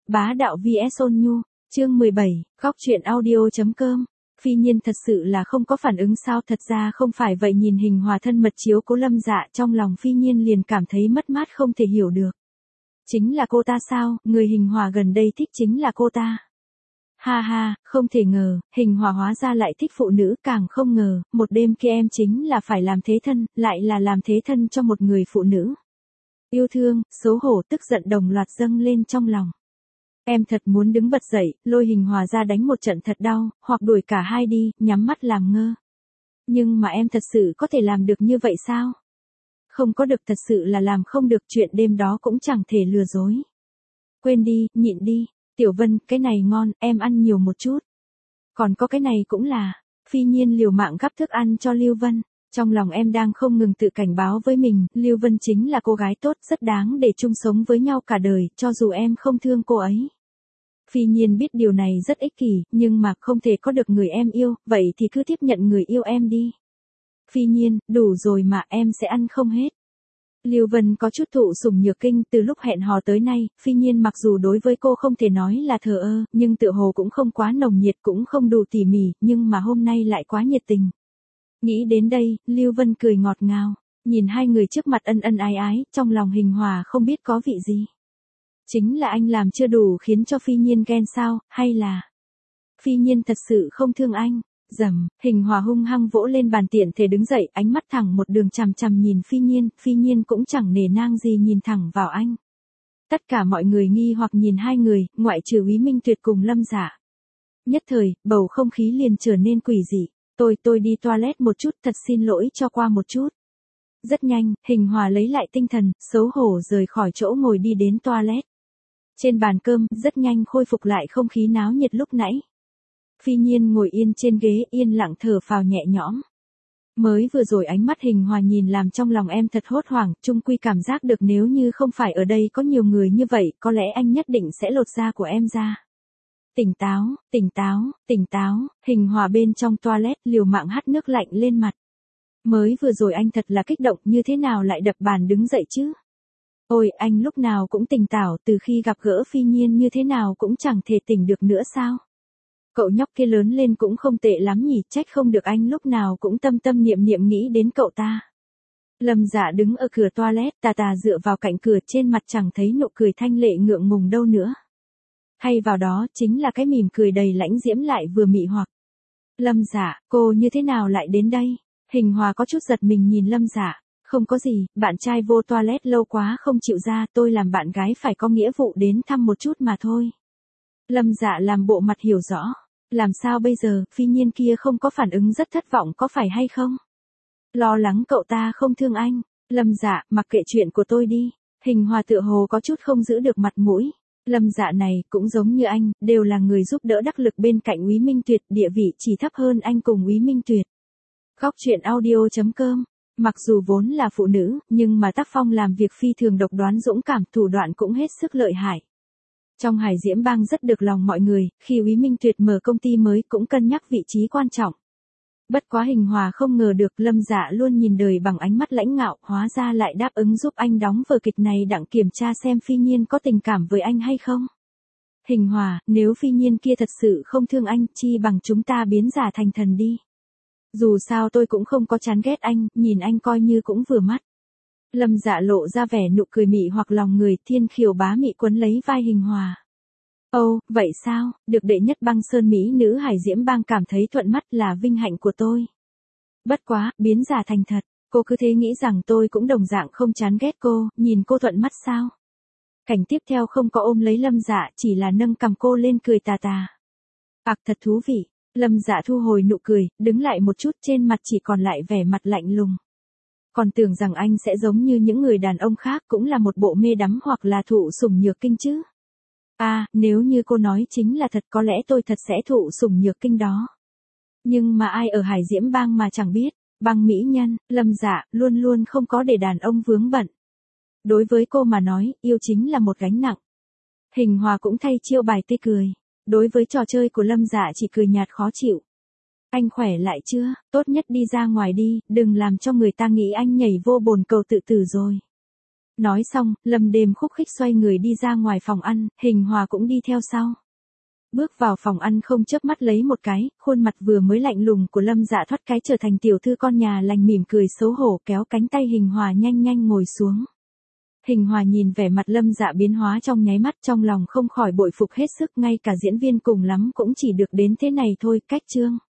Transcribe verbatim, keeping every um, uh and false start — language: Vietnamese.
Bá đạo vs ôn nhu, chương mười bảy, góc truyện audio chấm com. Phi Nhiên thật sự là không có phản ứng sao? Thật ra không phải vậy, nhìn Hình Hòa thân mật chiếu cố Lâm Dạ, trong lòng Phi Nhiên liền cảm thấy mất mát không thể hiểu được. Chính là cô ta sao? Người Hình Hòa gần đây thích chính là cô ta. Ha ha, không thể ngờ, Hình Hòa hóa ra lại thích phụ nữ, càng không ngờ, một đêm kia em chính là phải làm thế thân, lại là làm thế thân cho một người phụ nữ. Yêu thương, xấu hổ, tức giận đồng loạt dâng lên trong lòng. Em thật muốn đứng bật dậy, lôi Hình Hòa ra đánh một trận thật đau, hoặc đuổi cả hai đi, nhắm mắt làm ngơ. Nhưng mà em thật sự có thể làm được như vậy sao? Không có được, thật sự là làm không được, chuyện đêm đó cũng chẳng thể lừa dối. Quên đi, nhịn đi, Tiểu Vân, cái này ngon, em ăn nhiều một chút. Còn có cái này cũng là, Phi Nhiên liều mạng gắp thức ăn cho Lưu Vân. Trong lòng em đang không ngừng tự cảnh báo với mình, Lưu Vân chính là cô gái tốt, rất đáng để chung sống với nhau cả đời, cho dù em không thương cô ấy. Phi Nhiên biết điều này rất ích kỷ, nhưng mà không thể có được người em yêu, vậy thì cứ tiếp nhận người yêu em đi. Phi Nhiên, đủ rồi mà, em sẽ ăn không hết. Lưu Vân có chút thụ sủng nhược kinh, từ lúc hẹn hò tới nay, Phi Nhiên mặc dù đối với cô không thể nói là thờ ơ, nhưng tựa hồ cũng không quá nồng nhiệt, cũng không đủ tỉ mỉ, nhưng mà hôm nay lại quá nhiệt tình. Nghĩ đến đây, Lưu Vân cười ngọt ngào, nhìn hai người trước mặt ân ân ái ái, trong lòng Hình Hòa không biết có vị gì. Chính là anh làm chưa đủ khiến cho Phi Nhiên ghen sao, hay là Phi Nhiên thật sự không thương anh? Dầm, Hình Hòa hung hăng vỗ lên bàn, tiện thể đứng dậy, ánh mắt thẳng một đường chằm chằm nhìn Phi Nhiên, Phi Nhiên cũng chẳng nể nang gì nhìn thẳng vào anh. Tất cả mọi người nghi hoặc nhìn hai người, ngoại trừ Úy Minh Tuyệt cùng Lâm Dạ. Nhất thời, bầu không khí liền trở nên quỷ dị. Tôi, tôi đi toilet một chút, thật xin lỗi cho qua một chút. Rất nhanh, Hình Hòa lấy lại tinh thần, xấu hổ rời khỏi chỗ ngồi đi đến toilet. Trên bàn cơm, rất nhanh khôi phục lại không khí náo nhiệt lúc nãy. Phi Nhiên ngồi yên trên ghế, yên lặng thở phào nhẹ nhõm. Mới vừa rồi ánh mắt Hình Hòa nhìn làm trong lòng em thật hốt hoảng, chung quy cảm giác được nếu như không phải ở đây có nhiều người như vậy, có lẽ anh nhất định sẽ lột da của em ra. Tỉnh táo, tỉnh táo, tỉnh táo, Hình Hòa bên trong toilet liều mạng hắt nước lạnh lên mặt. Mới vừa rồi anh thật là kích động, như thế nào lại đập bàn đứng dậy chứ? Ôi, anh lúc nào cũng tỉnh táo, từ khi gặp gỡ Phi Nhiên như thế nào cũng chẳng thể tỉnh được nữa sao? Cậu nhóc kia lớn lên cũng không tệ lắm nhỉ, trách không được anh lúc nào cũng tâm tâm niệm niệm nghĩ đến cậu ta. Lâm Dạ đứng ở cửa toilet, tà tà dựa vào cạnh cửa, trên mặt chẳng thấy nụ cười thanh lệ ngượng ngùng đâu nữa. Thay vào đó chính là cái mỉm cười đầy lãnh diễm lại vừa mị hoặc. Lâm Dạ, cô như thế nào lại đến đây? Hình Hòa có chút giật mình nhìn Lâm Dạ. Không có gì, bạn trai vô toilet lâu quá không chịu ra, tôi làm bạn gái phải có nghĩa vụ đến thăm một chút mà thôi. Lâm Dạ làm bộ mặt hiểu rõ. Làm sao bây giờ, Phi Nhiên kia không có phản ứng rất thất vọng có phải hay không? Lo lắng cậu ta không thương anh. Lâm Dạ, mặc kệ chuyện của tôi đi. Hình Hòa tựa hồ có chút không giữ được mặt mũi. Lâm Dạ này, cũng giống như anh, đều là người giúp đỡ đắc lực bên cạnh Úy Minh Tuyệt, địa vị chỉ thấp hơn anh cùng Úy Minh Tuyệt. Góc truyện audio chấm com. Mặc dù vốn là phụ nữ, nhưng mà tác phong làm việc phi thường độc đoán, dũng cảm, thủ đoạn cũng hết sức lợi hại. Trong Hải Diễm Bang rất được lòng mọi người, khi Úy Minh Tuyệt mở công ty mới cũng cân nhắc vị trí quan trọng. Bất quá Hình Hòa không ngờ được Lâm Dạ luôn nhìn đời bằng ánh mắt lãnh ngạo, hóa ra lại đáp ứng giúp anh đóng vở kịch này, đặng kiểm tra xem Phi Nhiên có tình cảm với anh hay không. Hình Hòa, nếu Phi Nhiên kia thật sự không thương anh, chi bằng chúng ta biến giả thành thần đi. Dù sao tôi cũng không có chán ghét anh, nhìn anh coi như cũng vừa mắt. Lâm Dạ lộ ra vẻ nụ cười mị hoặc lòng người, thiên khiều bá mị quấn lấy vai Hình Hòa. Ồ, vậy sao, được đệ nhất băng sơn mỹ nữ Hải Diễm Bang cảm thấy thuận mắt là vinh hạnh của tôi. Bất quá, biến giả thành thật, cô cứ thế nghĩ rằng tôi cũng đồng dạng không chán ghét cô, nhìn cô thuận mắt sao? Cảnh tiếp theo không có ôm lấy Lâm Dạ, chỉ là nâng cầm cô lên cười tà tà. Ặc thật thú vị. Lâm Dạ thu hồi nụ cười, đứng lại một chút, trên mặt chỉ còn lại vẻ mặt lạnh lùng. Còn tưởng rằng anh sẽ giống như những người đàn ông khác, cũng là một bộ mê đắm hoặc là thụ sủng nhược kinh chứ. À, nếu như cô nói chính là thật, có lẽ tôi thật sẽ thụ sủng nhược kinh đó. Nhưng mà ai ở Hải Diễm Bang mà chẳng biết, băng mỹ nhân, Lâm Dạ, luôn luôn không có để đàn ông vướng bận. Đối với cô mà nói, yêu chính là một gánh nặng. Hình Hòa cũng thay chiêu bài tươi cười. Đối với trò chơi của Lâm Dạ chỉ cười nhạt khó chịu. Anh khỏe lại chưa, tốt nhất đi ra ngoài đi, đừng làm cho người ta nghĩ anh nhảy vô bồn cầu tự tử rồi. Nói xong, Lâm Đêm khúc khích xoay người đi ra ngoài phòng ăn, Hình Hòa cũng đi theo sau. Bước vào phòng ăn không chớp mắt lấy một cái, khuôn mặt vừa mới lạnh lùng của Lâm Dạ thoát cái trở thành tiểu thư con nhà lành mỉm cười xấu hổ kéo cánh tay Hình Hòa nhanh nhanh ngồi xuống. Hình Hòa nhìn vẻ mặt Lâm Dạ biến hóa trong nháy mắt trong lòng không khỏi bội phục hết sức ngay cả diễn viên cùng lắm cũng chỉ được đến thế này thôi, cách chương.